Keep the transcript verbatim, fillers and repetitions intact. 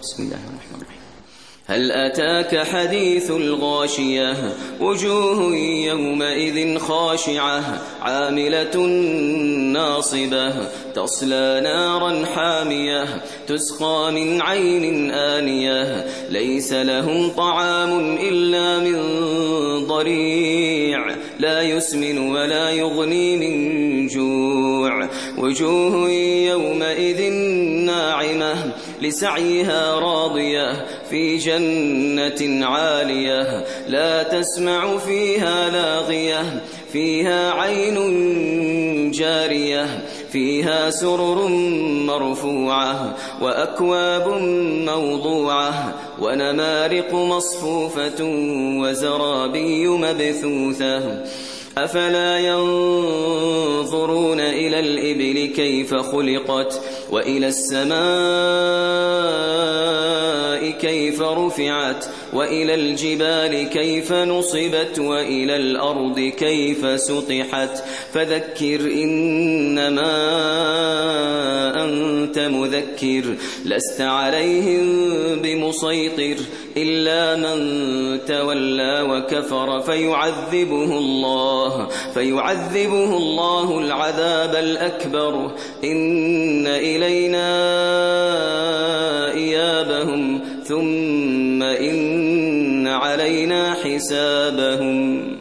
بسم الله الرحمن الرحيم. هل أتاك حديث الغاشية وجوه يومئذ خاشعة عاملة ناصبة تصلى نارا حامية تسقى من عين آنية ليس لهم طعام إلا من ضريع لا يسمن ولا يغني من جوع وجوه يومئذ ناعمة لسعيها راضية في جنة عالية لا تسمع فيها لاغية فيها عين جارية فيها سرر مرفوعة وأكواب موضوعة ونمارق مصفوفة وزرابي مبثوثة أفلا ينظرون إلى الإبل كيف خلقت وإلى السماء كيف رفعت وإلى الجبال كيف نصبت وإلى الأرض كيف سطحت فذكر إنما أنت مذكر لست عليهم بمسيطر إلا من تولى وكفر فيعذبه الله فيعذبه الله العذاب الأكبر إن إلينا إيابهم ثم إن علينا حسابهم.